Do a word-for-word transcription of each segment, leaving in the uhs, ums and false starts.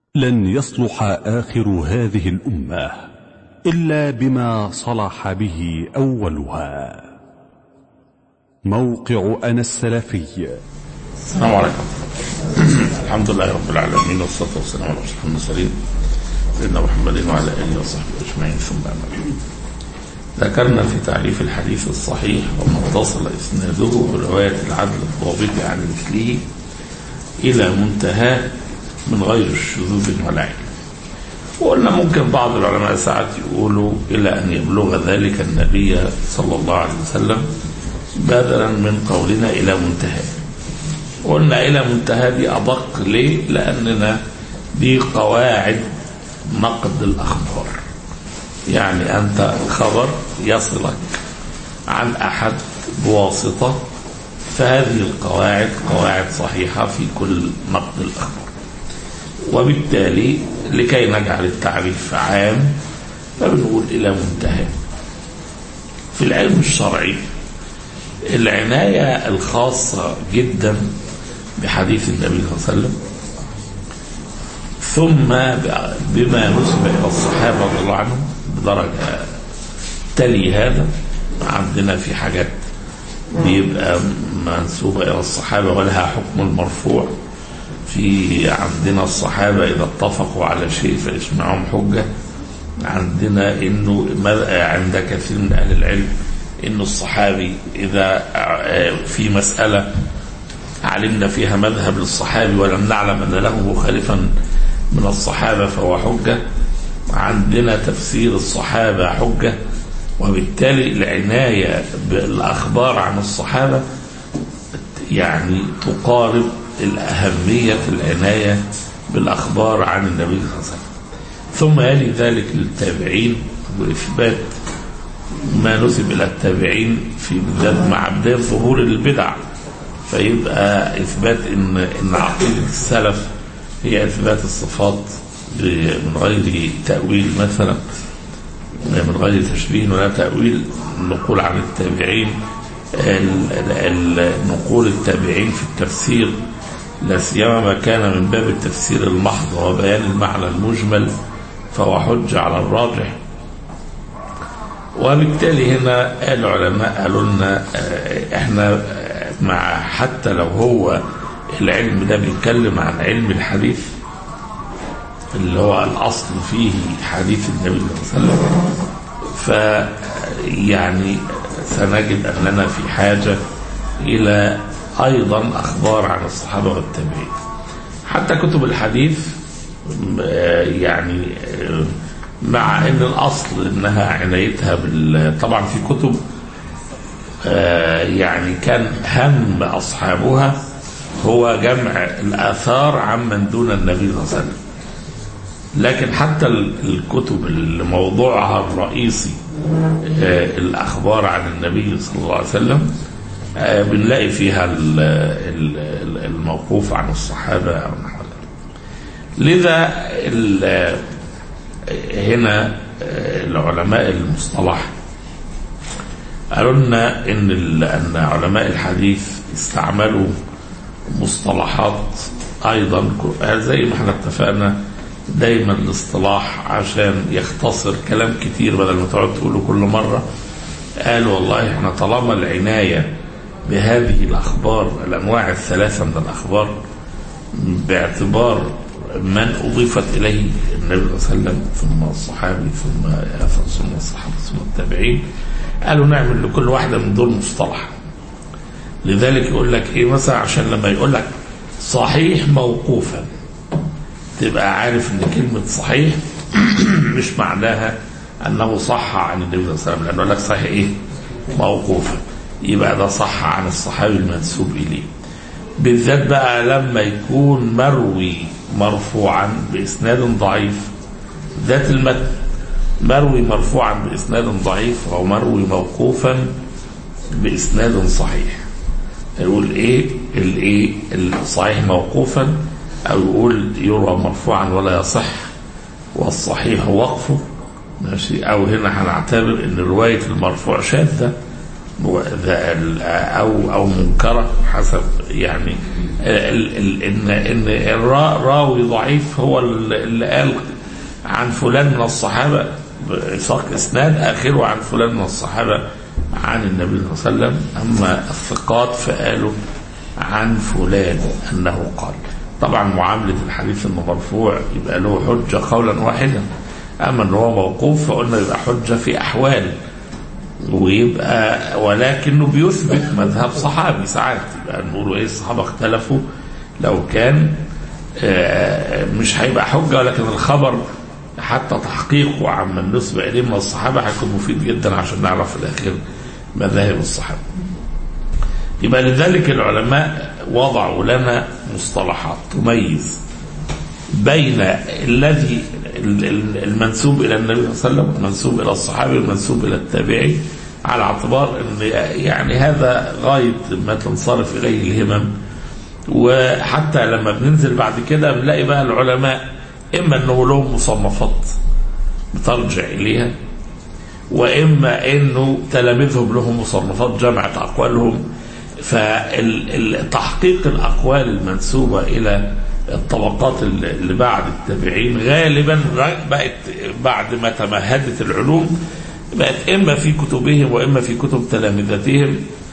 لن يصلح آخر هذه الأمة إلا بما صلح به أولها. موقع أنا السلفي. السلام عليكم. الحمد لله رب العالمين، والصلاة والسلام على أشرف المرسلين سيدنا محمد وعلى آله وصحبه أجمعين، ثم أما بعد. ذكرنا في تعريف الحديث الصحيح وما اتصل إسناده برواية العدل الضابط عن مثله إلى منتهى من غير الشذوذ ولا علم. وقلنا ممكن بعض العلماء ساعات يقولوا إلى أن يبلغ ذلك النبي صلى الله عليه وسلم، بدلا من قولنا إلى منتهى. قلنا إلى منتهى دي أدق ليه؟ لأننا دي قواعد نقد الأخبار. يعني أنت خبر يصلك عن أحد بواسطة، فهذه القواعد قواعد صحيحة في كل نقد الأخبار. وبالتالي لكي نجعل التعريف عام فبنقول إلى منتهى. في العلم الشرعي العناية الخاصة جدا بحديث النبي صلى الله عليه وسلم، ثم بما نسب إلى الصحابة رضي الله عنهم بدرجة تلي هذا. عندنا في حاجات بيبقى منسوبة إلى الصحابة ولها حكم المرفوع. في عندنا الصحابة إذا اتفقوا على شيء فإجماعهم حجة. عندنا إنه عند كثير من أهل العلم إنه الصحابي إذا في مسألة علمنا فيها مذهب للصحابي ولم نعلم أن له مخالفا من الصحابة فهو حجة. عندنا تفسير الصحابة حجة. وبالتالي العناية بالأخبار عن الصحابة يعني تقارب الأهمية العناية بالأخبار عن النبي صلى الله عليه وسلم. ثم يلي ذلك للتابعين وإثبات ما نسب إلى التابعين في بداية مع بداية ظهور البدع، فيبقى إثبات إن إن عقيدة السلف هي إثبات الصفات من غير تأويل، مثلا من غير تشبيه ولا تأويل. نقول عن التابعين نقول التابعين في التفسير لا سيما ما كان من باب التفسير المحض وبيان المعنى المجمل فهو حجة على الراجح. وبالتالي هنا العلماء قالوا لنا احنا مع حتى لو هو العلم ده بيتكلم عن علم الحديث اللي هو الأصل فيه حديث النبي صلى الله عليه وسلم، فيعني سنجد أننا في حاجة إلى أيضا أخبار عن الصحابة والتابعين. حتى كتب الحديث يعني مع أن الأصل أنها عنايتها بال طبعا في كتب يعني كان هم أصحابها هو جمع الآثار عمن دون النبي صلى الله عليه وسلم. لكن حتى الكتب اللي موضوعها الرئيسي الأخبار عن النبي صلى الله عليه وسلم بنلاقي فيها الموقوف عن الصحابة أو نحو ذلك. لذا هنا العلماء المصطلح قالوا لنا إن أن علماء الحديث استعملوا مصطلحات أيضا زي ما احنا اتفقنا. دايما الاصطلاح عشان يختصر كلام كتير بدل ما تقعد تقوله كل مرة، قال والله احنا طالما العناية بهذه الأخبار الأنواع الثلاثة من الأخبار باعتبار من أضيفت إليه النبي صلى الله عليه وسلم ثم الصحابي ثم ثم الصحابة ثم التابعين، قالوا نعمل لكل واحدة من دول مصطلح. لذلك يقول لك إيه مثلا عشان لما يقول لك صحيح موقوفا تبقى عارف ان كلمة صحيح مش معناها انه صح عن النبي صلى الله عليه وسلم، لانه لك صحيح ايه موقوفا، يبقى ده صح عن الصحابي المنسوب اليه. بالذات بقى لما يكون مروي مرفوعا باسناد ضعيف، ذات المتن مروي مرفوعا باسناد ضعيف او مروي موقوفا باسناد صحيح، يقول ايه الايه الصحيح موقوفا، أو يقول يروى مرفوعا ولا يصح والصحيح وقفه، ماشي. أو هنا هنعتبر إن رواية المرفوع شاذة أو أو منكرة حسب يعني ال ال إن إن الراوي ضعيف هو اللي قال عن فلان من الصحابة بإساق إسناد آخره عن فلان من الصحابة عن النبي صلى الله عليه وسلم، أما الثقات فقالوا عن فلان أنه قال. طبعا معاملة الحديث انه مرفوع يبقى له حجة قولا واحدا، اما انه هو موقوف فقلنا يبقى حجة في احوال، ويبقى ولكنه بيثبت مذهب صحابي. ساعات يبقى نقولوا ايه الصحابة اختلفوا، لو كان مش هيبقى حجة، ولكن الخبر حتى تحقيقه عمن نسبة اليه من الصحابة هيكون مفيد جدا عشان نعرف في الاخير مذاهب الصحابة. يبقى لذلك العلماء وضعوا لنا مصطلحات تميز بين الذي المنسوب إلى النبي صلى الله عليه وسلم والمنسوب إلى الصحابي والمنسوب إلى التابعي، على اعتبار أن يعني هذا غاية ما تنصرف إليه الهمم. وحتى لما بننزل بعد كده بنلاقي بقى العلماء إما أنه لهم مصنفات بترجع إليها، وإما أنه تلاميذهم لهم مصنفات جمعت أقوالهم. فتحقيق الأقوال المنسوبة إلى الطبقات اللي بعد التابعين غالبا بقت بعد ما تمهدت العلوم بقت إما في كتبهم وإما في كتب تلامذتهم،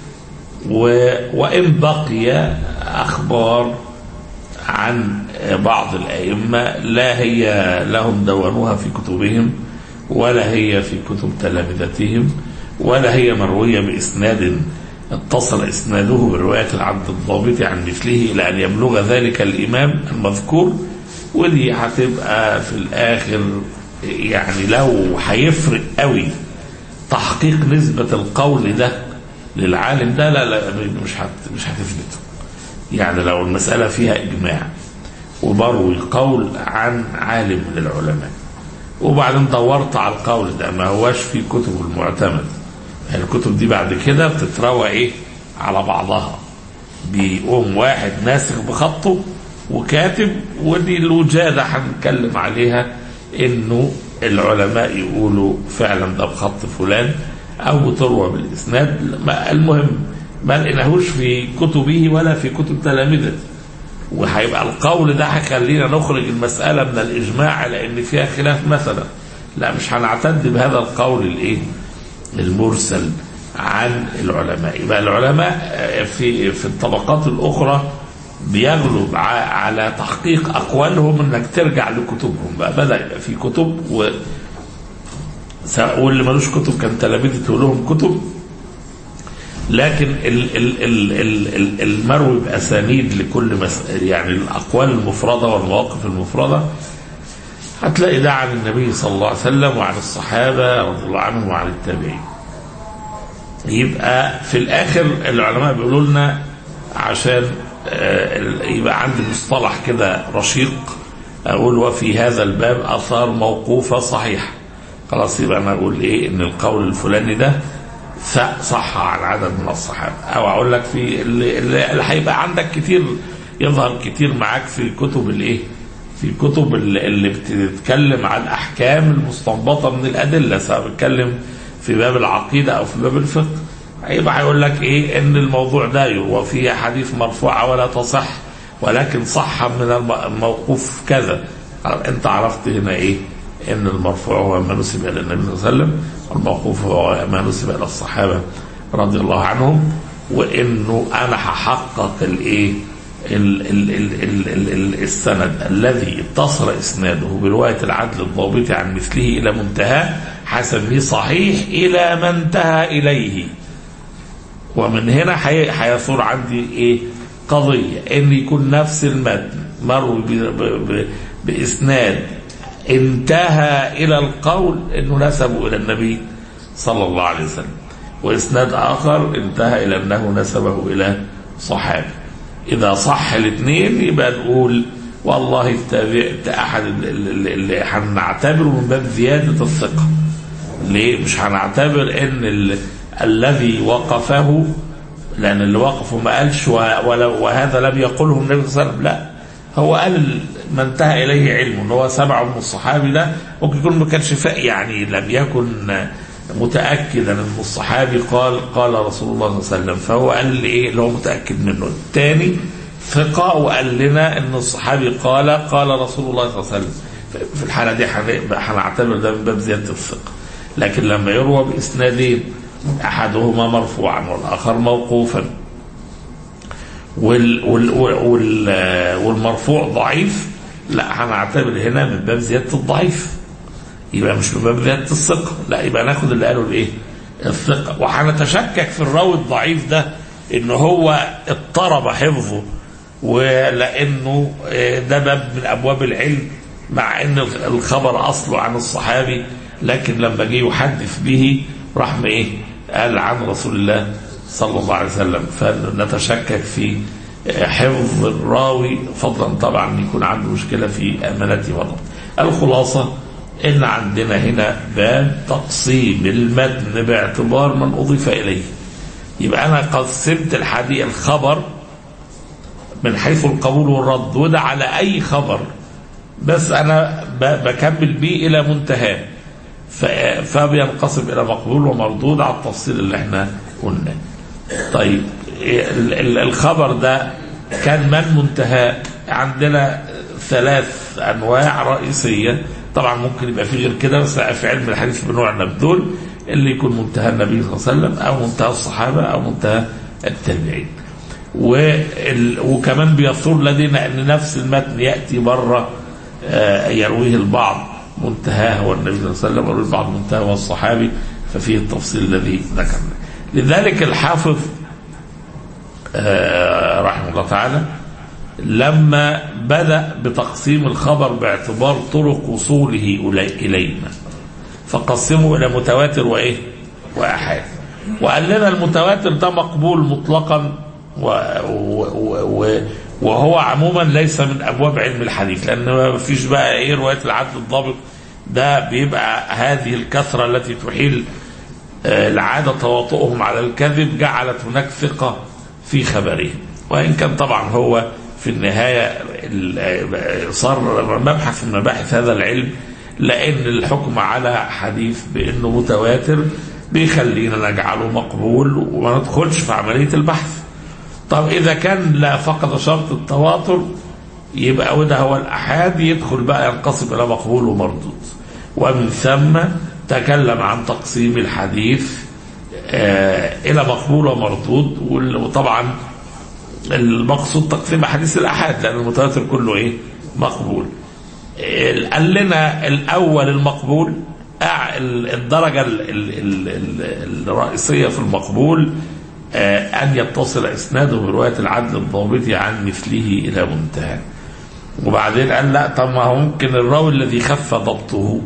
وإن بقي أخبار عن بعض الأئمة لا هي لهم دونوها في كتبهم ولا هي في كتب تلامذتهم ولا هي مروية بإسناد اتصل إسناده برواية العبد الضابط عن مثله إلى أن يبلغ ذلك الإمام المذكور. ودي هتبقى في الآخر يعني لو هيفرق قوي تحقيق نسبة القول ده للعالم ده، لا لا مش هت مش هتثبته. يعني لو المسألة فيها إجماع وبروي قول عن عالم من العلماء وبعدين دورت على القول ده ما هواش في كتب المعتمد، الكتب دي بعد كده بتتروى ايه على بعضها، بيقوم واحد ناسخ بخطه وكاتب، ودي الوجادة هنتكلم عليها انه العلماء يقولوا فعلا ده بخط فلان او بتروى بالاسناد. المهم ما لقيناهوش في كتبه ولا في كتب تلامذته، وهيبقى القول ده هيخلينا نخرج المسألة من الإجماع على ان فيها خلاف مثلا، لا مش هنعتد بهذا القول الايه المرسل عن العلماء. يبقى العلماء في في الطبقات الأخرى بيغلب على تحقيق أقوالهم انك ترجع لكتبهم. بقى بدأ يبقى في كتب، واللي ملوش كتب كان تلامذته لهم كتب، لكن ال ال ال ال المروي بأسانيد لكل مسألة، يعني الأقوال المفردة والمواقف المفردة هتلاقي ده عن النبي صلى الله عليه وسلم وعن الصحابة رضي الله عنهم وعن التابعين. يبقى في الآخر العلماء بيقولوا لنا عشان يبقى عندي مصطلح كده رشيق أقول وفي هذا الباب آثار موقوفة صحيحة، خلاص يبقى أنا أقول إيه إن القول الفلاني ده صح عن عدد من الصحابة. أو أقول لك في اللي هيبقى عندك كتير يظهر كتير معاك في كتب الإيه في كتب اللي بتتكلم عن الأحكام المستنبطة من الأدلة، سواء بتكلم في باب العقيدة أو في باب الفقه، هيبقى هيقول لك إيه إن الموضوع ده يروى فيه حديث مرفوعة ولا تصح ولكن صح من الموقوف كذا. أنت عرفت هنا إيه إن المرفوع هو ما نسب إلى النبي صلى الله عليه وسلم والموقوف هو ما نسب إلى الصحابة رضي الله عنهم، وإنه أنا هحقق الإيه ال ال ال ال ال ال السند الذي اتصل إسناده برواية العدل الضابط عن مثله إلى منتهى حسبه صحيح إلى ما انتهى إليه. ومن هنا هيثور عندي إيه قضية إن يكون نفس المتن مروي بإسناد انتهى إلى القول إنه نسبه إلى النبي صلى الله عليه وسلم، وإسناد آخر انتهى إلى أنه نسبه إلى صحابي. إذا صح الاثنين يبقى نقول والله اتبعت أحد اللي هنعتبره من باب زيادة الثقة. ليه مش هنعتبر إن ال... الذي وقفه، لأن اللي وقفه ما قالش وهذا لم يقوله النبي صلى الله عليه وسلم، لا هو قال ما انتهى إليه علمه، إن هو سمعه من الصحابي ده ممكن يكون ما كانش يعني لم يكن متأكدا أن الصحابي قال قال رسول الله صلى الله عليه وسلم، فهو قال لي إيه اللي هو متأكد منه. الثاني ثقة وقال لنا أن الصحابي قال قال رسول الله صلى الله عليه وسلم، في الحالة دي هنعتبر ده من باب زيادة الثقة. لكن لما يروى بإسنادين أحدهما مرفوعا والآخر موقوفا وال وال وال والمرفوع ضعيف، لا هنعتبر هنا من باب زيادة الضعيف، يبقى مش من باب زيادة الثقة، لا يبقى ناخد اللي قالوا الايه الثقة. وهنتشكك في الراوي الضعيف ده ان هو اضطرب حفظه ولانه ده باب من ابواب العلم، مع ان الخبر اصله عن الصحابي، لكن لما جه يحدث به راح ايه قال عن رسول الله صلى الله عليه وسلم، فنتشكك في حفظ الراوي، فضلا طبعا يكون عنده مشكلة في امانته والضبط. الخلاصة ان عندنا هنا باب تقسيم المتن باعتبار من اضيف اليه. يبقى انا قسمت الحديث الخبر من حيث القبول والرد، وده على اي خبر، بس انا بكمل بيه الى منتهى، فبينقسم الى مقبول ومردود على التفصيل اللي احنا قلناه. طيب الخبر ده كان من منتهى؟ عندنا ثلاث انواع رئيسيه، طبعا ممكن يبقى في غير كده، بس في علم الحديث بنوعنا بدول اللي يكون منتهى النبي صلى الله عليه وسلم او منتهى الصحابه او منتهى التابعين. وكمان بيثور لدينا ان نفس المتن ياتي بره يرويه البعض منتهاه هو النبي صلى الله عليه وسلم، ويرويه البعض منتهاه هو الصحابي، ففيه التفصيل الذي ذكرناه. لذلك الحافظ رحمه الله تعالى لما بدأ بتقسيم الخبر باعتبار طرق وصوله إلينا فقسمه إلى متواتر وإيه وأحاد، وقال لنا المتواتر ده مقبول مطلقا، وهو عموما ليس من أبواب علم الحديث، لأن ما فيش بقى إيه رواية العدل الضابط، ده بيبقى هذه الكثرة التي تحيل العادة تواطؤهم على الكذب جعلت هناك ثقة في خبرهم، وإن كان طبعا هو في النهاية صار مبحث من مباحث هذا العلم، لأن الحكم على حديث بأنه متواتر بيخلينا نجعله مقبول وما ندخلش في عملية البحث. طب إذا كان لا فقد شرط التواتر يبقى وده هو الأحاد، يدخل بقى ينقسم إلى مقبول ومردود، ومن ثم تكلم عن تقسيم الحديث آه إلى مقبول ومردود. وطبعا المقصود تقسيم حديث الأحاد لأن المتواتر كله إيه مقبول. قال لنا الأول المقبول الدرجة الرئيسية في المقبول أن يتصل إسناده برواية العدل الضابط عن مثله إلى منتهى. وبعدين قال لا، طب ما هو ممكن الراوي الذي خف ضبطه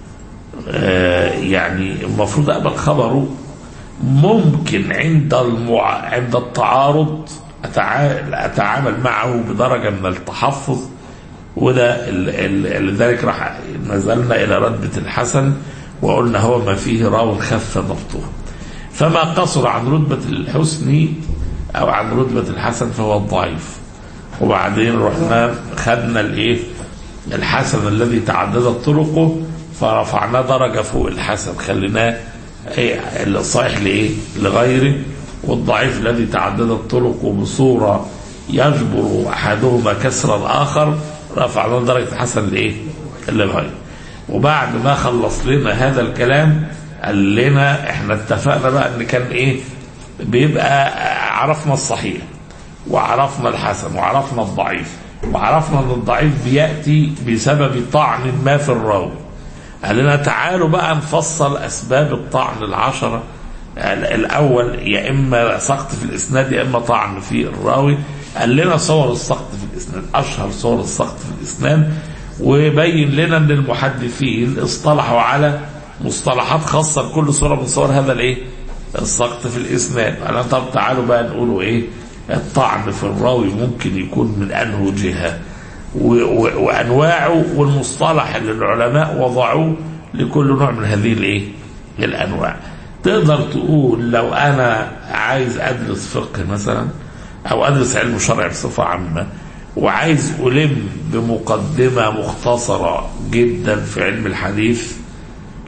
يعني المفروض أقبل خبره، ممكن عند المع... عند التعارض أتعامل معه بدرجة من التحفظ، وده لذلك راح نزلنا إلى ردة الحسن وقلنا هو ما فيه راو خف ضبطه، فما قصر عن رتبة الحسن أو عن رتبة الحسن فهو الضعيف. وبعدين رحنا خدنا الايه الحسن الذي تعددت طرقه فرفعناه درجة فوق الحسن، خليناه ايه الصحيح لايه لغيره، والضعيف الذي تعددت طرقه بصورة يجبر أحدهما كسر الآخر رفعناه درجة الحسن لايه لغيره. وبعد ما خلص لنا هذا الكلام قال لنا احنا اتفقنا بقى ان كان ايه بيبقى عرفنا الصحيح وعرفنا الحسن وعرفنا الضعيف، وعرفنا ان الضعيف بيأتي بسبب طعن ما في الراوي. قال لنا تعالوا بقى نفصل اسباب الطعن العشرة. الاول يا اما سقط في الاسناد يا اما طعن في الراوي. قال لنا صور السقط في الاسناد، اشهر صور السقط في الاسناد، وبين لنا ان المحدثين اصطلحوا على مصطلحات خاصة لكل صورة من صور هذا الايه السقط في الاسناد. قال طب تعالوا بقى نقولوا ايه الطعن في الراوي ممكن يكون من انه جهة وانواعه، والمصطلح اللي العلماء وضعوه لكل نوع من هذه الايه الانواع. تقدر تقول لو انا عايز ادرس فقه مثلا او ادرس علم شرع بصفة عامة وعايز ألم بمقدمة مختصرة جدا في علم الحديث،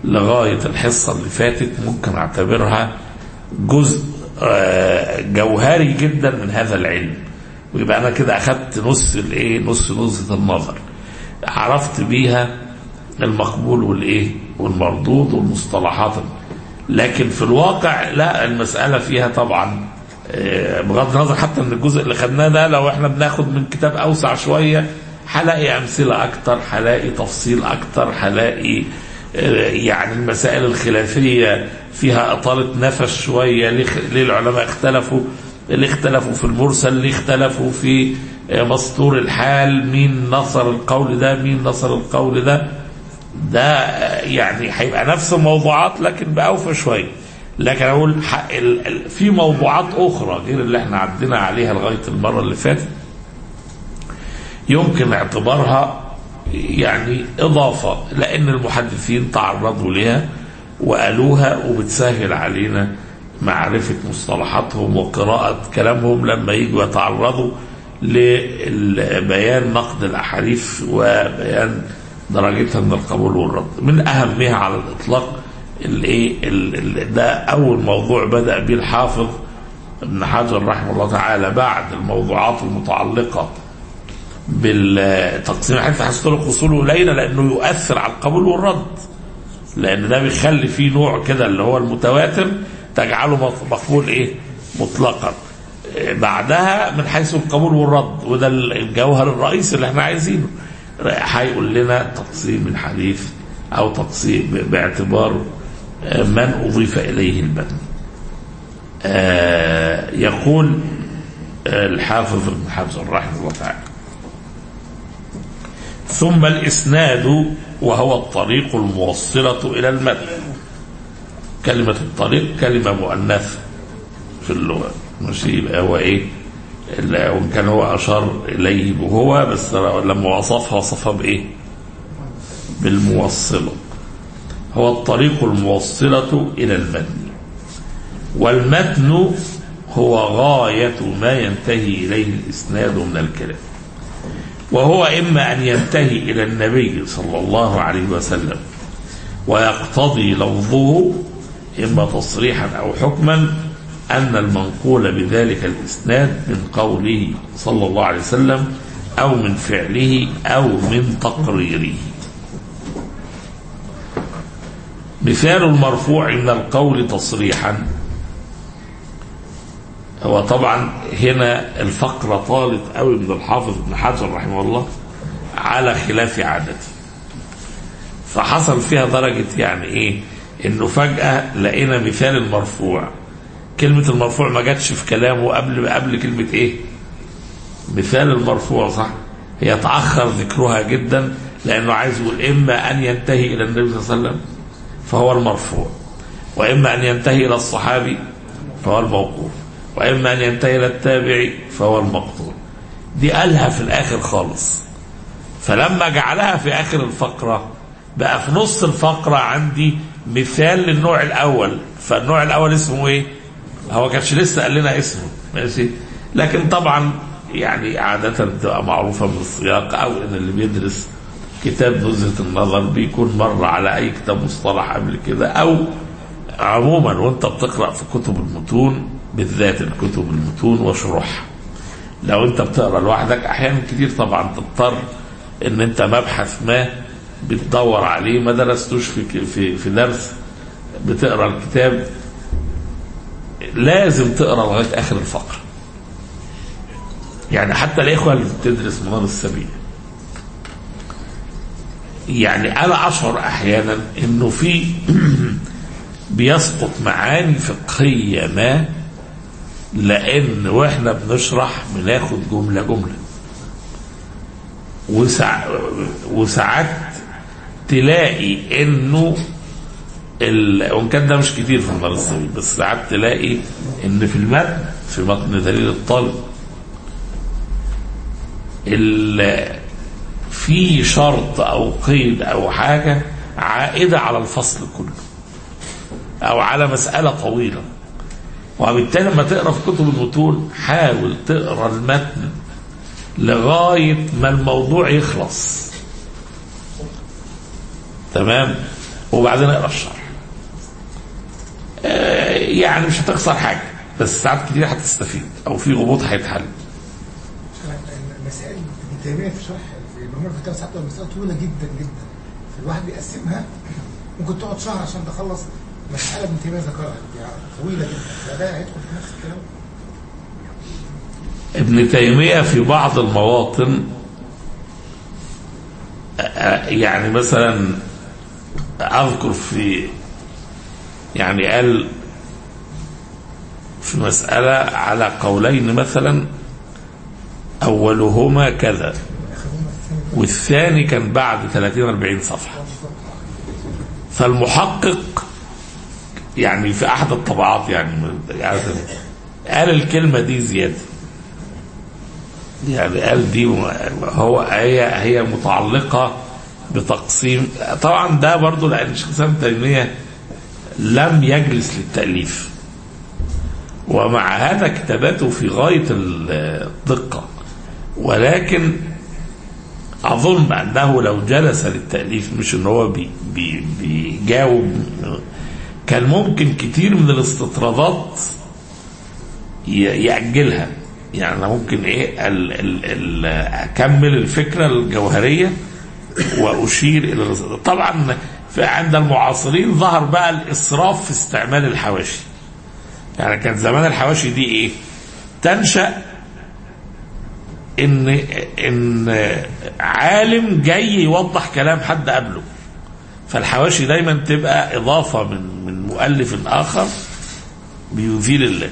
لغاية الحصة اللي فاتت ممكن اعتبرها جزء جوهري جدا من هذا العلم، ويبقى انا كده اخدت نص الايه نص نص النظر، عرفت بيها المقبول والايه والمردود والمصطلحات. لكن في الواقع لا، المسألة فيها طبعا بغض النظر حتى من الجزء اللي خدناه ده، لو احنا بناخد من كتاب اوسع شوية هلاقي امثلة اكتر، هلاقي تفصيل اكتر، هلاقي يعني المسائل الخلافية فيها اطالة نفس شوية. ليه العلماء اختلفوا؟ اللي اختلفوا في المرسل، اللي اختلفوا في مسطور الحال، مين نصر القول ده مين نصر القول ده. ده يعني هيبقى نفس الموضوعات لكن بأوفى شوية. لكن اقول في موضوعات اخرى غير اللي احنا عدينا عليها لغاية المرة اللي فاتت يمكن اعتبارها يعني اضافة، لان المحدثين تعرضوا لها وقالوها، وبتسهل علينا معرفة مصطلحاتهم وقراءة كلامهم لما يجوا يتعرضوا لبيان نقد الأحاديث وبيان درجتها من القبول والرد. من أهمها على الإطلاق الايه ده أول موضوع بدأ به الحافظ ابن حجر رحمه الله تعالى بعد الموضوعات المتعلقة بالتقسيم الحديث، حسيت له اصوله قليله لانه يؤثر على القبول والرد، لان ده بيخلي فيه نوع كده اللي هو المتواتر تجعله مقبول ايه مطلقا. بعدها من حيث القبول والرد، وده الجوهر الرئيسي اللي احنا عايزينه، هيقول لنا تقسيم الحديث او تقسيم باعتبار من اضيف اليه المتن. يقول الحافظ ابن حجر رحمه الله تعالى: ثم الإسناد وهو الطريق الموصلة إلى المتن. كلمة الطريق كلمة مؤنثة في اللغة، مش يبقى هو إيه، وإن كان هو أشار إليه بهو، بس لما وصفها وصفها بإيه؟ بالموصلة. هو الطريق الموصلة إلى المتن، والمتن هو غاية ما ينتهي إليه الإسناد من الكلام، وهو إما أن ينتهي إلى النبي صلى الله عليه وسلم ويقتضي لفظه إما تصريحا أو حكما أن المنقول بذلك الإسناد من قوله صلى الله عليه وسلم أو من فعله أو من تقريره. مثال المرفوع من القول تصريحا، هو طبعا هنا الفقرة طالت قوي من الحافظ ابن حجر رحمه الله على خلاف عادته، فحصل فيها درجة يعني ايه، انه فجأة لقينا مثال المرفوع، كلمة المرفوع ما جاتش في كلامه قبل قبل كلمة ايه مثال المرفوع، صح؟ هي تأخر ذكرها جدا لانه عايز يقول اما ان ينتهي الى النبي صلى الله عليه وسلم فهو المرفوع، واما ان ينتهي الى الصحابي فهو الموقوف، وإما أن ينتهي إلى التابعي فهو المقطوع. دي قالها في الآخر خالص، فلما جعلها في آخر الفقرة بقى في نص الفقرة عندي مثال للنوع الأول. فالنوع الأول اسمه إيه؟ هو كانش لسه قال لنا اسمه، ماشي، لكن طبعا يعني عادة بتبقى معروفة من السياق، أو إن اللي بيدرس كتاب نزهة النظر بيكون مر على أي كتاب مصطلح قبل كده، أو عموما وأنت بتقرأ في كتب المتون، بالذات الكتب المتون وشروحها. لو انت بتقرا لوحدك احيانا كتير طبعا تضطر ان انت مبحث ما بتدور عليه ما درستوش في في في درس، بتقرا الكتاب لازم تقرا لغايه اخر الفقره. يعني حتى الاخوه اللي بتدرس منار السبيل، يعني انا اشعر احيانا انه في بيسقط معاني فقهيه ما، لان واحنا بنشرح بناخد جمله جمله، وسع... وساعات تلاقي انه ال... وان كان ده مش كتير في منار السبيل، بس ساعات تلاقي ان في المتن في متن دليل الطالب ال... في شرط او قيد او حاجه عائده على الفصل كله او على مساله طويله، وبالتالي لما تقرا في كتب المتون حاول تقرا المتن لغايه ما الموضوع يخلص، تمام؟ وبعدين اقرا الشرح. يعني مش هتخسر حاجه، بس ساعات كتير هتستفيد او في غموض هيتحل. المسائل ابن تيميه في شرح في مجموع الفتاوى ساعات المسائل طويله جدا جدا، فالواحد بيقسمها ممكن تقعد شهر عشان تخلص مساله ابن تيميه ذكرها، يعني طويله جدا. فده هيدخل في نفس الكلام. ابن تيميه في بعض المواطن يعني مثلا اذكر في يعني قال في مسألة على قولين مثلا أولهما كذا والثاني كان بعد ثلاثين أربعين صفحة، فالمحقق يعني في أحد الطبعات يعني, يعني قال الكلمة دي زيادة، يعني قال دي هو هي هي متعلقة بتقسيم. طبعا ده برضو لأن الشيخ الإسلام ابن تيمية لم يجلس للتأليف، ومع هذا كتاباته في غاية الدقة، ولكن أظن أنه لو جلس للتأليف مش أنه هو بي بي بيجاوب، كان ممكن كتير من الاستطرادات يأجلها. يعني ممكن إيه ال ال ال أكمل الفكرة الجوهرية وأشير إلى طبعا عند المعاصرين ظهر بقى الإسراف في استعمال الحواشي. يعني كان زمان الحواشي دي ايه؟ تنشأ ان ان عالم جاي يوضح كلام حد قبله، فالحواشي دايما تبقى اضافه من من مؤلف اخر بيزيل ال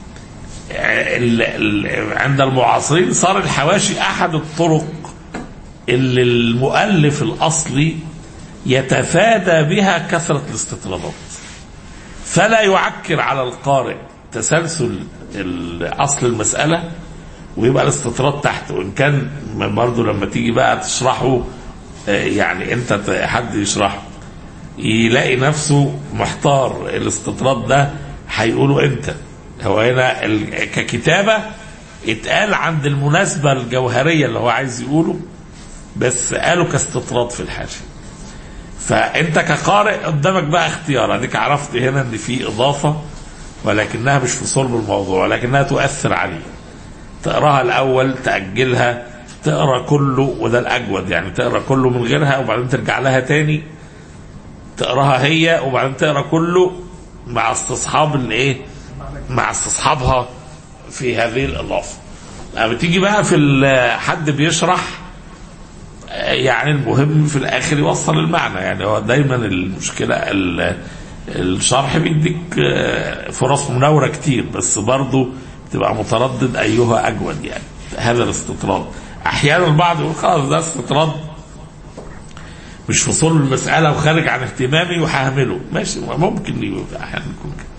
عند المعاصرين صار الحواشي احد الطرق اللي المؤلف الاصلي يتفادى بها كثره الاستطرادات، فلا يعكر على القارئ تسلسل أصل المسألة ويبقى الاستطراد تحت. وإن كان برضه لما تيجي بقى تشرحه يعني أنت حد يشرحه يلاقي نفسه محتار، الاستطراد ده هيقوله أنت. هو هنا ككتابة اتقال عند المناسبة الجوهرية اللي هو عايز يقوله، بس قاله كاستطراد في الحاشية. فانت كقارئ قدامك بقى اختيار، اديك عرفت هنا ان في اضافه ولكنها مش في صلب الموضوع، ولكنها تؤثر عليه. تقراها الاول، تاجلها، تقرا كله، وده الاجود. يعني تقرا كله من غيرها وبعدين ترجع لها تاني تقراها هي، وبعدين تقرا كله مع استصحاب الايه مع استصحابها في هذه الاضافه. لما تيجي بقى في حد بيشرح يعني المهم في الاخر يوصل المعنى. يعني هو دايما المشكله الشرح بيديك فرص مناوره كتير، بس برضه تبقى متردد ايها اجود. يعني هذا الاستطراد احيانا البعض يقول خلاص ده استطراد مش في صلب المساله وخارج عن اهتمامي وههمله، ماشي، ممكن يبقى احيانا يكون كده.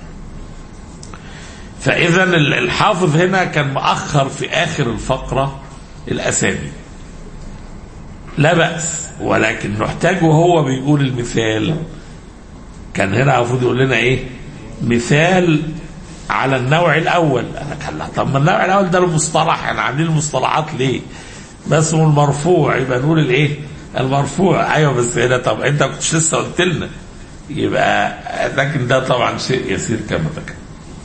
فاذا الحافظ هنا كان مؤخر في اخر الفقره الاسامي، لا بأس، ولكن نحتاج وهو بيقول المثال كان هنا المفروض يقول لنا ايه؟ مثال على النوع الاول. انا كان طب ما النوع الاول ده المصطلح، احنا يعني عاملين المصطلحات ليه؟ بس اسمه المرفوع يبقى نقول الايه؟ المرفوع. ايوه بس هنا طب انت كنتش لسه قلت لنا، يبقى لكن ده طبعا شيء يسير كما ذكر.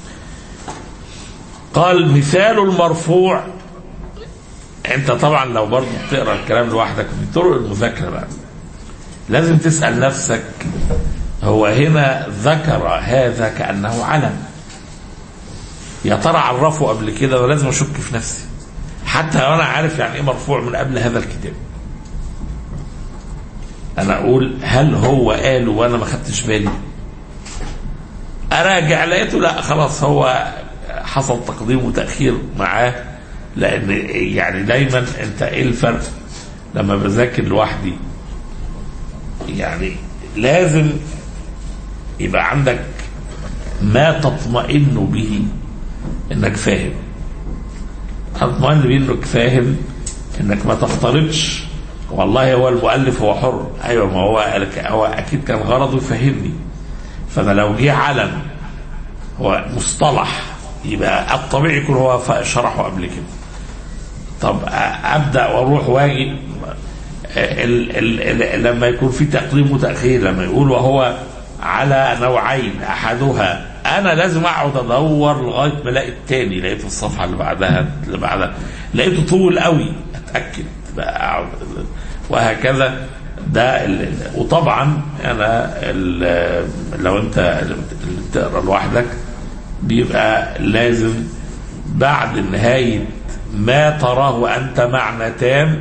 قال مثال المرفوع. انت طبعا لو برضه بتقرا الكلام لوحدك بطرق المذاكره بقى لازم تسال نفسك هو هنا ذكر هذا كانه علم، يا ترى عرفه قبل كده؟ ولازم اشك في نفسي حتى لو انا عارف يعني ايه مرفوع من قبل هذا الكتاب. انا اقول هل هو قاله وانا ما خدتش بالي؟ اراجع لقيته لا خلاص هو حصل تقديم وتاخير معاه. لان يعني دايما انت ايه الفرق لما بذاكر لوحدي؟ يعني لازم يبقى عندك ما تطمئن به انك فاهم، تطمئن به انك فاهم، انك ما تفترضش والله هو المؤلف هو حر. ايوه ما هو هو اكيد كان غرضه يفهمني، فانا لو جه علم هو مصطلح يبقى الطبيعي يكون هو شرحه قبل كده. طب ابدا واروح واجي ال ال ال لما يكون في تقديم وتأخير، لما يقول وهو على نوعين احدها، انا لازم اقعد ادور لغايه ما الاقي الثاني، لقيت الصفحه اللي بعدها اللي بعدها لقيته طول قوي اتاكد بقى اقعد، وهكذا. ده ال... وطبعا انا ال... لو انت اللي بتقرا لوحدك بيبقى لازم بعد نهايه ما تراه انت معنى تام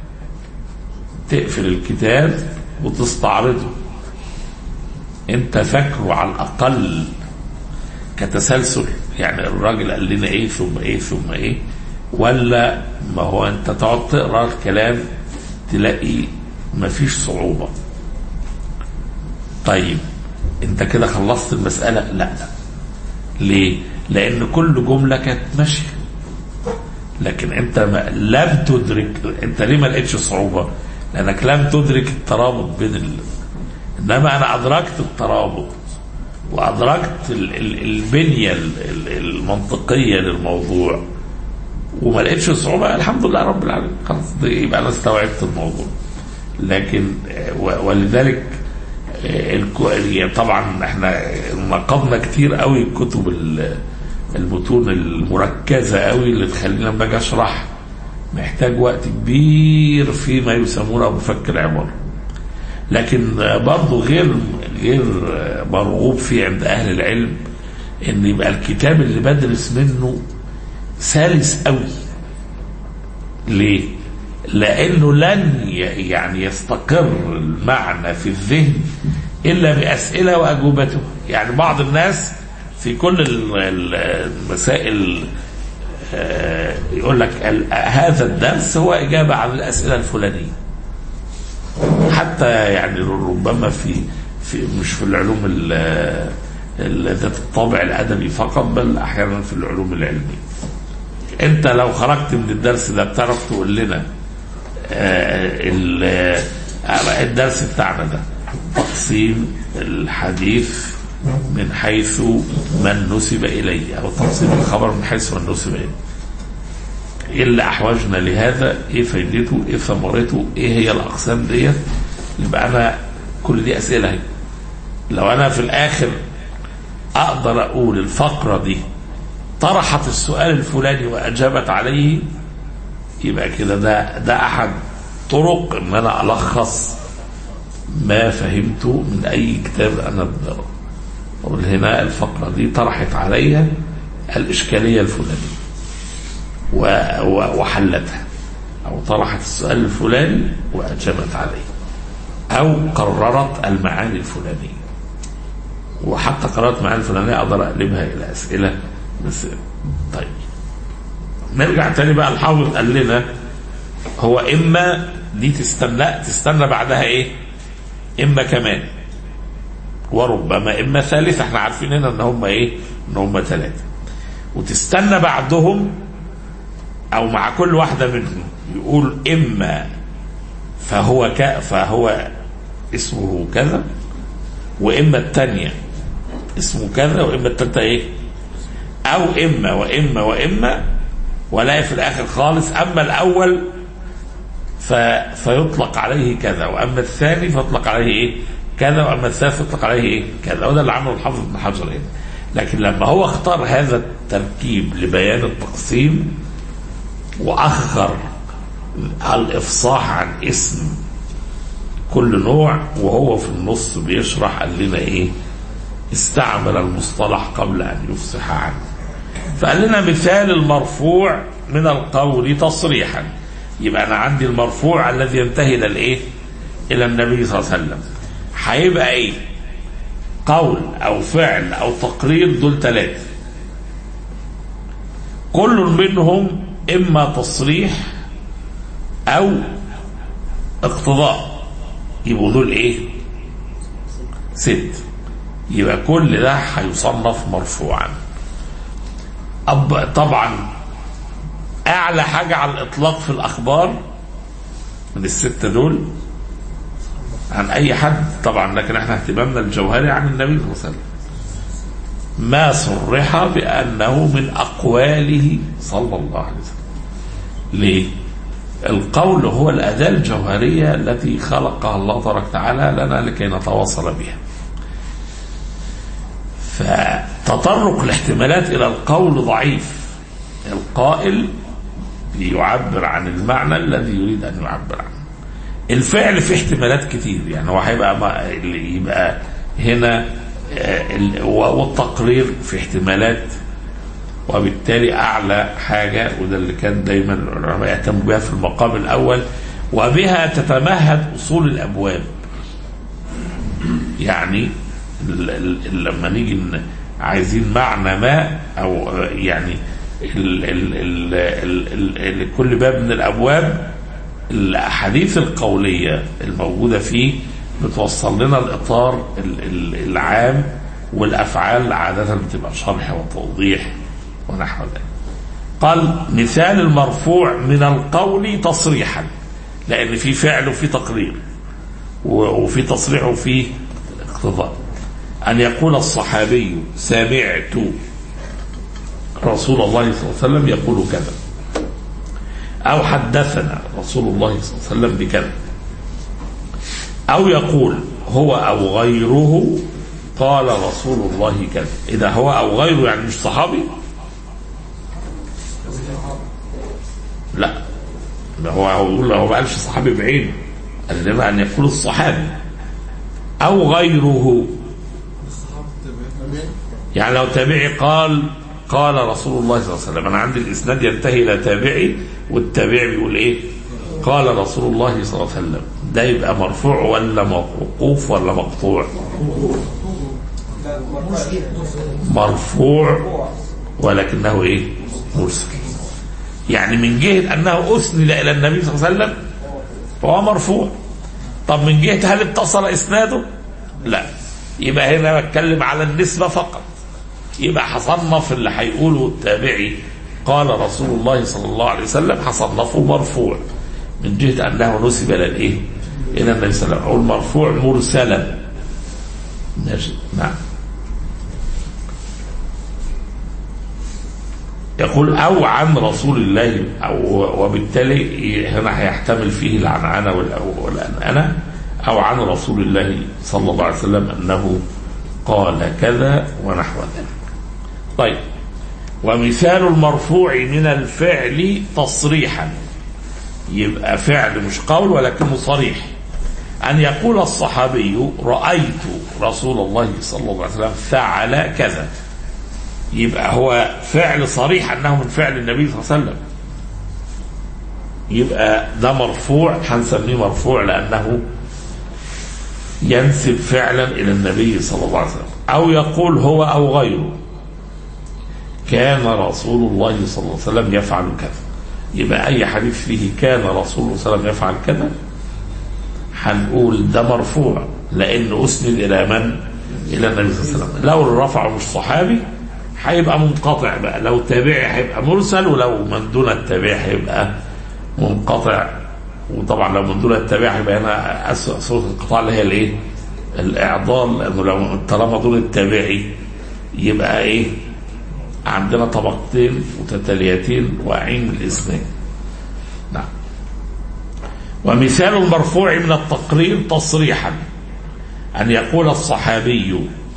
تقفل الكتاب وتستعرضه، انت فاكره على الاقل كتسلسل، يعني الراجل قال لنا ايه ثم ايه ثم ايه، ولا ما هو انت تقعد تقرا الكلام تلاقي مفيش صعوبة. طيب انت كده خلصت المسألة؟ لا لا. ليه؟ لان كل جملة كانت ماشية، لكن انت ما لم تدرك. انت ليه ما لقيتش صعوبة؟ لانك لم تدرك الترابط بين ال... انما انا ادركت الترابط وادركت ال... ال... البنية ال... المنطقية للموضوع وما لقيتش صعوبة، الحمد لله رب العالمين، خلاص يبقى انا استوعبت الموضوع. لكن ولذلك طبعا احنا نقضنا كتير قوي كتب المتون المركزة قوي اللي تخلينا لما اجي اشرح محتاج وقت كبير فيما يسمونه بفك العبارة، لكن برضه غير غير مرغوب فيه عند اهل العلم ان يبقى الكتاب اللي بدرس منه سلس قوي. ليه؟ لانه لن يعني يستقر المعنى في الذهن الا باسئله واجوبته. يعني بعض الناس في كل المسائل يقول لك هذا الدرس هو اجابه عن الاسئله الفلانيه، حتى يعني ربما في في مش في العلوم ذات الطابع الادبي فقط، بل احيانا في العلوم العلميه. انت لو خرجت من الدرس ده بتعرف تقول لنا الدرس بتاعنا ده تقسيم الحديث من حيث من نسب إليه، أو تقسيم الخبر من حيث من نسب إليه، إيه اللي أحوجنا لهذا، إيه فايدته، إيه ثمرته، إيه هي الأقسام ديت. يبقى أنا كل دي أسئلة هي. لو أنا في الآخر أقدر أقول الفقرة دي طرحت السؤال الفلاني وأجابت عليه، يبقى كده ده ده أحد طرق إن أنا ألخص ما فهمته من أي كتاب أنا بقرأه. أقول هنا الفقرة دي طرحت عليها الإشكالية الفلانية وحلتها، أو طرحت السؤال الفلاني وأجابت عليه، أو قررت المعاني الفلانية، وحتى قررت المعاني الفلانية أقدر أقلبها إلى أسئلة. بس طيب نرجع تاني بقى. الحافظ قال لنا هو إما دي تستنى تستنى بعدها إيه؟ إما كمان، وربما إما ثالثة. احنا عارفين هنا إن هم إيه؟ إن هم ثلاثة، وتستنى بعدهم أو مع كل واحدة منهم يقول إما فهو ك فهو اسمه كذا، وإما الثانية اسمه كذا، وإما الثالثة إيه؟ أو إما وإما وإما، ولا في الآخر خالص أما الأول ف... فيطلق عليه كذا، وأما الثاني فيطلق عليه إيه؟ كذا، وأما الثالث يطلق عليه إيه؟ كذا. وده اللي عمله الحافظ ابن حجر هنا. لكن لما هو اختار هذا التركيب لبيان التقسيم وأخر الإفصاح عن اسم كل نوع، وهو في النص بيشرح قال لنا إيه؟ استعمل المصطلح قبل أن يفصح عنه. فقال لنا مثال المرفوع من القول تصريحا. يبقى أنا عندي المرفوع الذي ينتهي إلى الإيه؟ إلى النبي صلى الله عليه وسلم. هيبقى إيه؟ قول أو فعل أو تقرير، دول ثلاثة، كل منهم إما تصريح أو اقتضاء، يبقوا دول إيه؟ ست. يبقى كل ده هيصنف مرفوعا. طبعا أعلى حاجة على الإطلاق في الأخبار من الستة دول عن أي حد طبعا، لكن احنا اهتمامنا الجوهري عن النبي صلى الله عليه وسلم، ما صرح بأنه من أقواله صلى الله عليه وسلم. ليه؟ القول هو الأداة الجوهرية التي خلقها الله تبارك وتعالى لنا لكي نتواصل بها. فتطرق الاحتمالات إلى القول ضعيف. القائل بيعبر عن المعنى الذي يريد أن يعبر عنه. الفعل في احتمالات كتير، يعني هو هيبقى يبقى هنا والتقرير في احتمالات، وبالتالي أعلى حاجة، وده اللي كان دايما العلماء يهتموا بها في المقام الأول، وبها تتمهد أصول الأبواب. يعني لما نيجي عايزين معنى ما، أو يعني ال ال ال ال ال كل باب من الأبواب الأحاديث القولية الموجودة فيه بتوصل لنا الإطار العام، والأفعال عادة بتبقى شرح وتوضيح ونحو ذلك. قال مثال المرفوع من القول تصريحا، لأن في فعل وفي تقرير وفي تصريح وفي اقتضاء. أن يقول الصحابي سمعت رسول الله صلى الله عليه وسلم يقول كذا، أو حدثنا رسول الله صلى الله عليه وسلم بكذا، أو يقول هو أو غيره قال رسول الله كذا. إذا هو أو غيره يعني مش صحابي، لا، هو يقول هو ما قالش صحابي بعينه، إنما أن يقول الصحابي أو غيره. يعني لو تابعي قال قال رسول الله صلى الله عليه وسلم، أنا عندي الإسناد ينتهي إلى تابعي، والتابعي بيقول إيه؟ قال رسول الله صلى الله عليه وسلم. ده يبقى مرفوع ولا موقوف ولا مقطوع؟ مرفوع، ولكنه إيه؟ مرسل. يعني من جهة أنه أسند إلى النبي صلى الله عليه وسلم فهو مرفوع. طب من جهة هل اتصل إسناده؟ لا. يبقى هنا بتكلم على النسبة فقط. يبقى حصنف اللي هيقوله التابعي قال رسول الله صلى الله عليه وسلم حصنفه مرفوع من جهة أنه نسب إلى الإيه؟ إلى النبي صلى الله عليه وسلم، أو المرفوع مرسلا. نعم. يقول أو عن رسول الله، أو وبالتالي هنا هيحتمل فيه العنعنة والأنأنة، أو عن رسول الله صلى الله عليه وسلم أنه قال كذا ونحو ذلك. طيب، ومثال المرفوع من الفعل تصريحا، يبقى فعل مش قول ولكنه صريح. أن يقول الصحابي رأيت رسول الله صلى الله عليه وسلم فعل كذا، يبقى هو فعل صريح أنه من فعل النبي صلى الله عليه وسلم، يبقى ده مرفوع، هنسميه مرفوع لأنه ينسب فعلا إلى النبي صلى الله عليه وسلم. أو يقول هو أو غيره كان رسول الله صلى الله عليه وسلم يفعل كذا، يبقى أي حديث فيه كان رسول الله صلى الله عليه وسلم يفعل كذا هنقول ده مرفوع، لأنه أسند إلى من؟ إلى النبي صلى الله عليه وسلم. لو الرفع مش صحابي هيبقى منقطع بقى، لو تابعي هيبقى مرسل، ولو من دون التابعي هيبقى منقطع. وطبعا لو من دون التابعي هيبقى هنا أسوأ صورة الانقطاع اللي هي الايه؟ الإعضال، لأنه لو طالما دون التابعي يبقى ايه؟ عندنا طبقتين متتاليتين واقعين بالإسناد. نعم. ومثال المرفوع من التقرير تصريحا، أن يقول الصحابي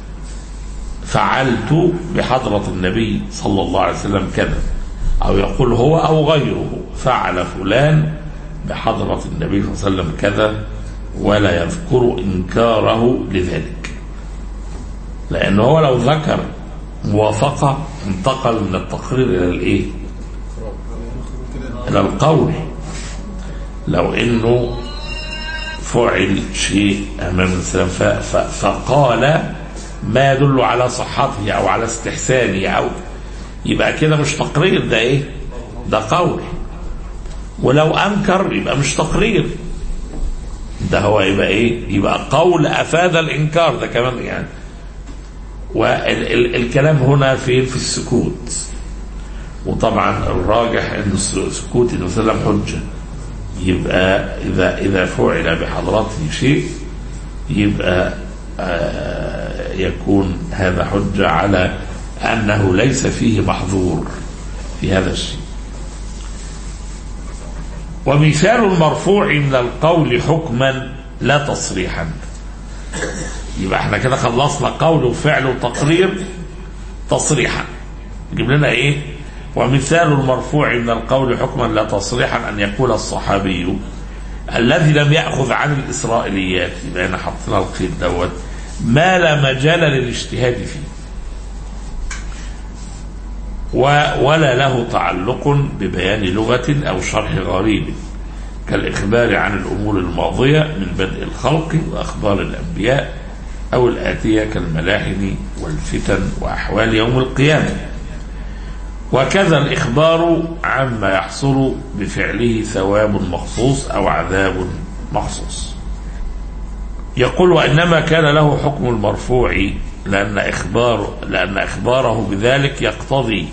فعلت بحضرة النبي صلى الله عليه وسلم كذا، أو يقول هو أو غيره فعل فلان بحضرة النبي صلى الله عليه وسلم كذا، ولا يذكر إنكاره لذلك، لأنه هو لو ذكر موافقة انتقل من التقرير إلى الإيه؟ إلى القول. لو إنه فعل شيء أمام الإنسان فقال ما يدل على صحته أو على استحسانه، أو يبقى كده مش تقرير، ده إيه؟ ده قول. ولو أنكر يبقى مش تقرير، ده هو يبقى إيه؟ يبقى قول أفاد الإنكار ده كمان يعني. والكلام هنا فين؟ في السكوت. وطبعا الراجح أن السكوت إنه سلم حجة، يبقى إذا إذا فعل بحضرته شيء يبقى آه يكون هذا حجة على أنه ليس فيه محظور في هذا الشيء. ومثال المرفوع من القول حكما لا تصريحا. يبقى احنا كده خلصنا قول وفعل وتقرير تصريحا. يجيب لنا ايه؟ ومثال المرفوع من القول حكما لا تصريحا أن يقول الصحابي الذي لم يأخذ عن الإسرائيليات، يبقى هنا حطينا القيد دوت، ما لا مجال للاجتهاد فيه ولا له تعلق ببيان لغة أو شرح غريب كالإخبار عن الأمور الماضية من بدء الخلق وأخبار الأنبياء أو الآتية كالملاحم والفتن وأحوال يوم القيامة، وكذا الإخبار عما يحصل بفعله ثواب مخصوص أو عذاب مخصوص. يقول وإنما كان له حكم المرفوع لأن إخبار لأن إخباره بذلك يقتضي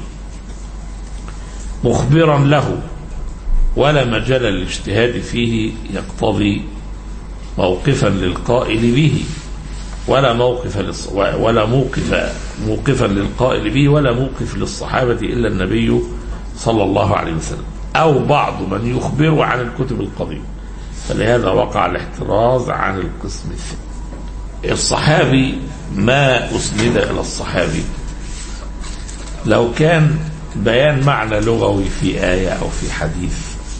مخبرا له ولا مجال للاجتهاد فيه، يقتضي موقفا للقائل به ولا موقف ولا موقف موقفا للقائل به ولا موقف للصحابة إلا النبي صلى الله عليه وسلم أو بعض من يخبر عن الكتب القديمة، فلهذا وقع الاحتراز عن القسم الثاني. الصحابي ما أسند إلى الصحابي لو كان بيان معنى لغوي في آية أو في حديث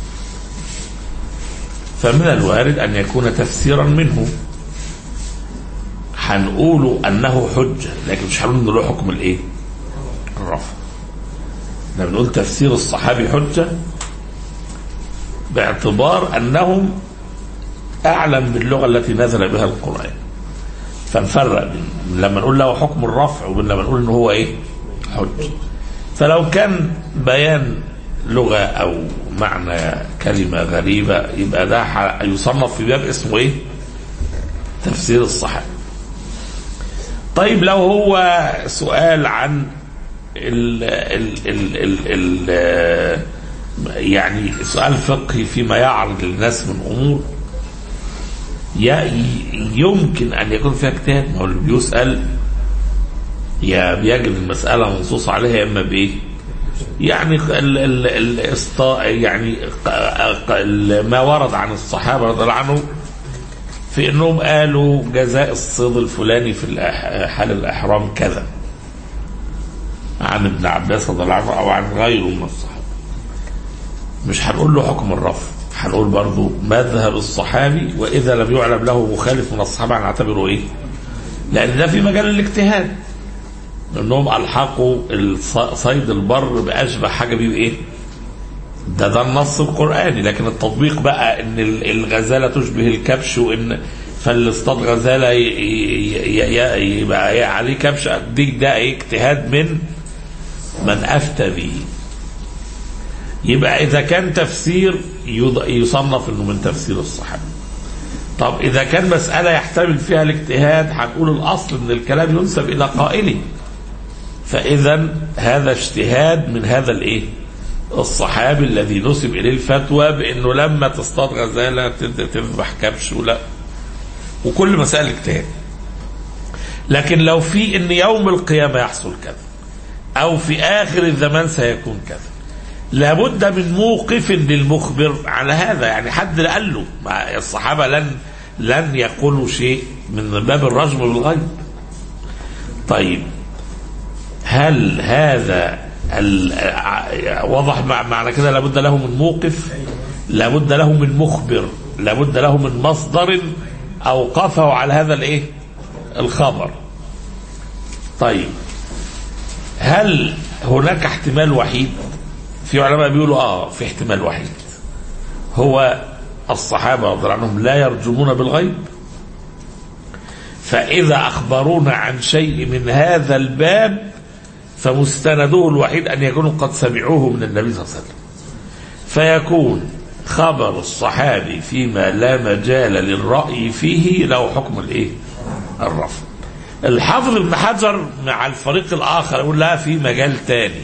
فمن الوارد أن يكون تفسيرا منه، هنقول أنه حجة لكن مش هنقول له حكم الإيه؟ الرفع. احنا بنقول تفسير الصحابي حجة باعتبار أنهم أعلم باللغة التي نزل بها القرآن، فنفرق بين لما نقول له حكم الرفع وبين لما نقول إنه هو إيه؟ حجة. فلو كان بيان لغة أو معنى كلمة غريبة يبقى ده يصنف في باب اسمه إيه؟ تفسير الصحابي. طيب لو هو سؤال عن ال ال ال ال ال يعني سؤال فقهي فيما يعرض للناس من أمور يمكن أن يكون فيها اجتهاد، ما هو اللي بيسأل يا بيجد المسألة منصوص عليها إما بإيه؟ يعني ال ال ال يعني ما ورد عن الصحابة رضي الله عنهم في انهم قالوا جزاء الصيد الفلاني في حال الاحرام كذا عن ابن عباس رضي الله عنه او عن غيره من الصحابه، مش هنقول له حكم الرفض، هنقول برضه مذهب الصحابي واذا لم يعلم له مخالف من الصحابه هنعتبره ايه؟ لان ده في مجال الاجتهاد، انهم الحقوا صيد البر باشبه حاجه بيه ايه؟ ده ده النص القرآني، لكن التطبيق بقى ان الغزالة تشبه الكبش وان فاللي اصطاد غزالة يبقى عليه كبش، دي ده اجتهاد من من افتى به. يبقى اذا كان تفسير يصنف انه من تفسير الصحابة. طب اذا كان مسألة يحتمل فيها الاجتهاد هنقول الاصل ان الكلام ينسب الى قائله، فاذا هذا اجتهاد من هذا الايه؟ الصحابي الذي نسب إليه الفتوى بأنه لما تصطاد غزالة تذبح كبش ولا وكل مسائل اجتهاد. لكن لو في ان يوم القيامة يحصل كذا أو في آخر الزمان سيكون كذا لابد من موقف للمخبر على هذا، يعني حد قال له، الصحابة لن لن يقولوا شيء من باب الرجم بالغيب. طيب هل هذا وضح معنى كده لابد له من موقف، لابد له من مخبر، لابد له من مصدر أوقفه على هذا الايه الخبر. طيب هل هناك احتمال وحيد؟ في علماء بيقولوا اه في احتمال وحيد، هو الصحابة رضي الله عنهم لا يرجمون بالغيب، فإذا أخبرونا عن شيء من هذا الباب فمستنده الوحيد أن يكونوا قد سمعوه من النبي صلى الله عليه وسلم، فيكون خبر الصحابي فيما لا مجال للرأي فيه له حكم الايه الرفض. الحافظ ابن حجر مع الفريق الآخر يقول لا، في مجال تاني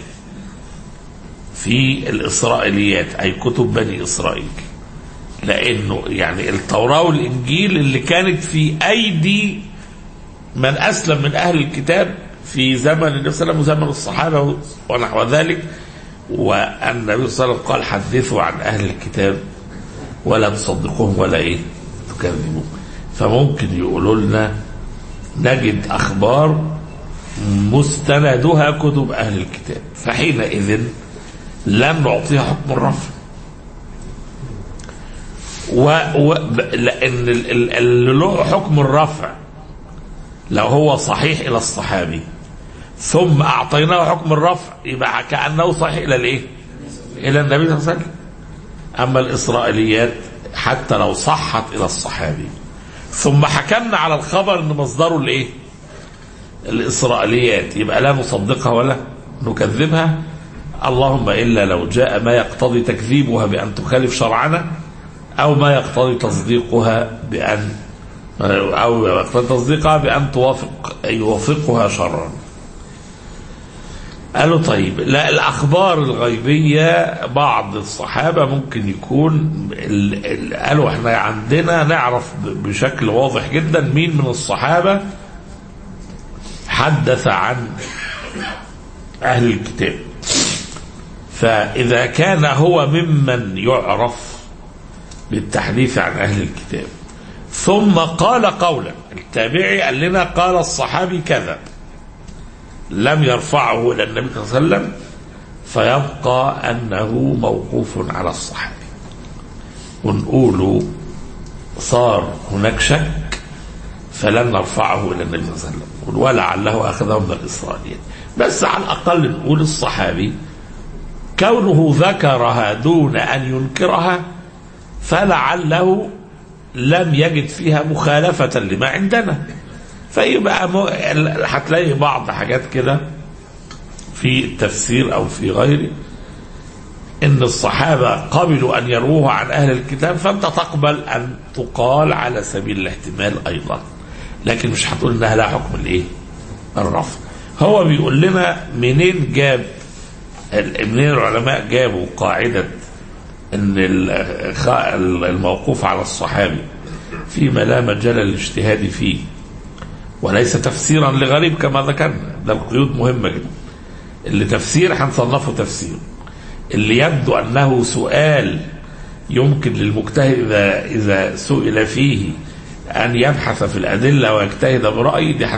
في الإسرائيليات أي كتب بني إسرائيل، لأنه يعني التوراة والإنجيل اللي كانت في أيدي من أسلم من أهل الكتاب في زمن النبي صلى الله عليه وسلم وزمن الصحابة ونحو ذلك، والنبي صلى الله عليه وسلم قال حدثوا عن أهل الكتاب ولا تصدقوهم ولا ايه تكذبوهم. فممكن يقولوا لنا نجد اخبار مستندها كتب اهل الكتاب، فحينئذ لن نعطيها حكم الرفع، و... و... لان اللي له حكم الرفع لو هو صحيح الى الصحابي ثم اعطيناه حكم الرفع يبقى كانه صحيح الى الايه؟ الى النبي صلى الله عليه وسلم. اما الاسرائيليات حتى لو صحت الى الصحابي ثم حكمنا على الخبر ان مصدره الايه؟ الاسرائيليات، يبقى لا نصدقها ولا نكذبها، اللهم الا لو جاء ما يقتضي تكذيبها بان تخالف شرعنا، او ما يقتضي تصديقها بان او يقتضي تصديقها بان توافق يوافقها شرعا. قالوا طيب لا، الاخبار الغيبيه بعض الصحابه ممكن يكون ال ال قالوا احنا عندنا نعرف بشكل واضح جدا مين من الصحابه حدث عن اهل الكتاب، فاذا كان هو ممن يعرف بالتحديث عن اهل الكتاب ثم قال قولا، التابعي قال لنا قال الصحابي كذا لم يرفعه الى النبي صلى الله عليه وسلم، فيبقى انه موقوف على الصحابي، ونقول صار هناك شك فلن نرفعه الى النبي صلى الله عليه وسلم، ولعله اخذه من الاسرائيليات. بس على الاقل نقول الصحابي كونه ذكرها دون ان ينكرها فلعله لم يجد فيها مخالفه لما عندنا، فيبقى هتلاقي بعض حاجات كده في التفسير او في غيره ان الصحابه قبلوا ان يروه عن اهل الكتاب، فانت تقبل ان تقال على سبيل الاحتمال ايضا، لكن مش هتقول انها لا حكم الايه؟ الرفض. هو بيقول لنا منين جاب منين العلماء جابوا قاعده ان الموقوف على الصحابي فيما لا مجال للاجتهاد فيه وليس تفسيرا لغريب كما ذكرنا، ده القيود مهمه جدا. اللي تفسير هنصنفه تفسير، اللي يبدو انه سؤال يمكن للمجتهد اذا اذا سئل فيه ان يبحث في الادله ويجتهد برايه، دي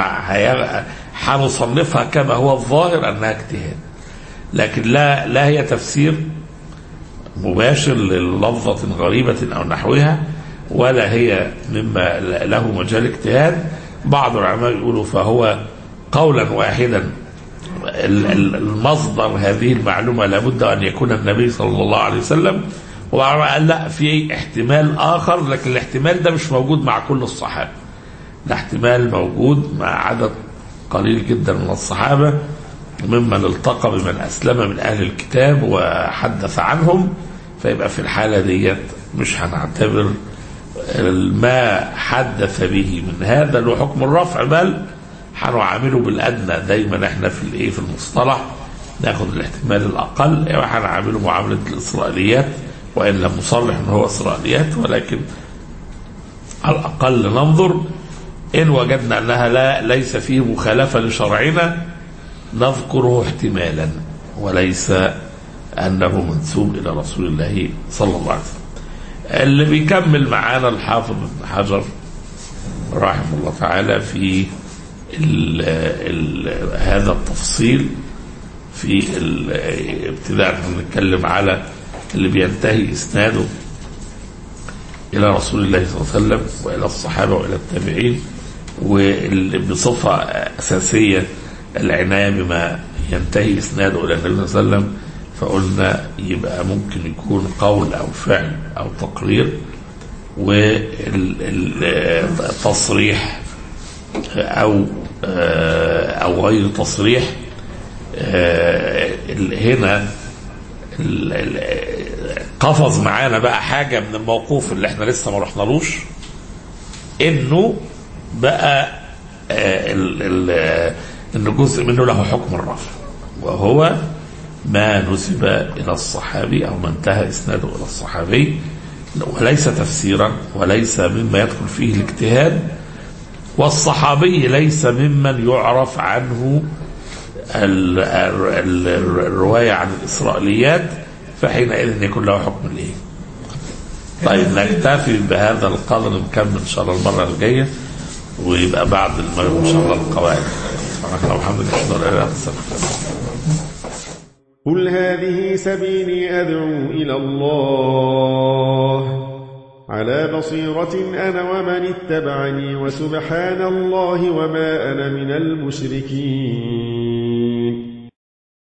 هنصنفها كما هو الظاهر انها اجتهاد، لكن لا لا هي تفسير مباشر للفظه غريبه او نحوها، ولا هي مما له مجال اجتهاد. بعض العلماء يقولوا فهو قولا واحدا المصدر هذه المعلومه لابد ان يكون النبي صلى الله عليه وسلم، وبعض قال لا في احتمال اخر، لكن الاحتمال ده مش موجود مع كل الصحابه، ده احتمال موجود مع عدد قليل جدا من الصحابه ممن التقى بمن اسلم من اهل الكتاب وحدث عنهم، فيبقى في الحاله ديت مش هنعتبر ما حدث به من هذا له حكم الرفع، بل هنعامله بالادنى. دايما احنا في الايه في المصطلح ناخذ الاحتمال الاقل، وهنعامله معامله الاسرائيليات وان لم نصرح ان هو اسرائيليات، ولكن على الاقل ننظر ان وجدنا انها لا ليس فيه مخالفه لشرعنا نذكره احتمالا وليس انه منسوب الى رسول الله صلى الله عليه وسلم. اللي بيكمل معانا الحافظ ابن حجر رحمه الله تعالى في ال ال هذا التفصيل في ابتداء نتكلم على اللي بينتهي اسناده الى رسول الله صلى الله عليه وسلم والى الصحابه والى التابعين، وبصفه اساسيه العنايه بما ينتهي اسناده الى النبي صلى الله عليه وسلم. فقلنا يبقى ممكن يكون قول او فعل او تقرير، والتصريح او او غير تصريح. هنا قفز معانا بقى حاجه من الموقوف اللي احنا لسه ما رحنالوش، انه بقى ان جزء منه له حكم الرفع، وهو ما نسب الى الصحابي او ما انتهى اسناده الى الصحابي، وليس تفسيرا وليس مما يدخل فيه الاجتهاد، والصحابي ليس ممن يعرف عنه الروايه عن الاسرائيليات، فحينئذ يكون له حكم الايه؟ طيب نكتفي بهذا القدر، نكمل ان شاء الله المره الجايه، ويبقى بعد المغرب ان شاء الله القواعد. سبحانك اللهم وبحمدك اشهد ان لا اله الا انت استغفرك. قل هذه سبيلي أدعو إلى الله على بصيرة أنا ومن اتبعني، وسبحان الله وما أنا من المشركين.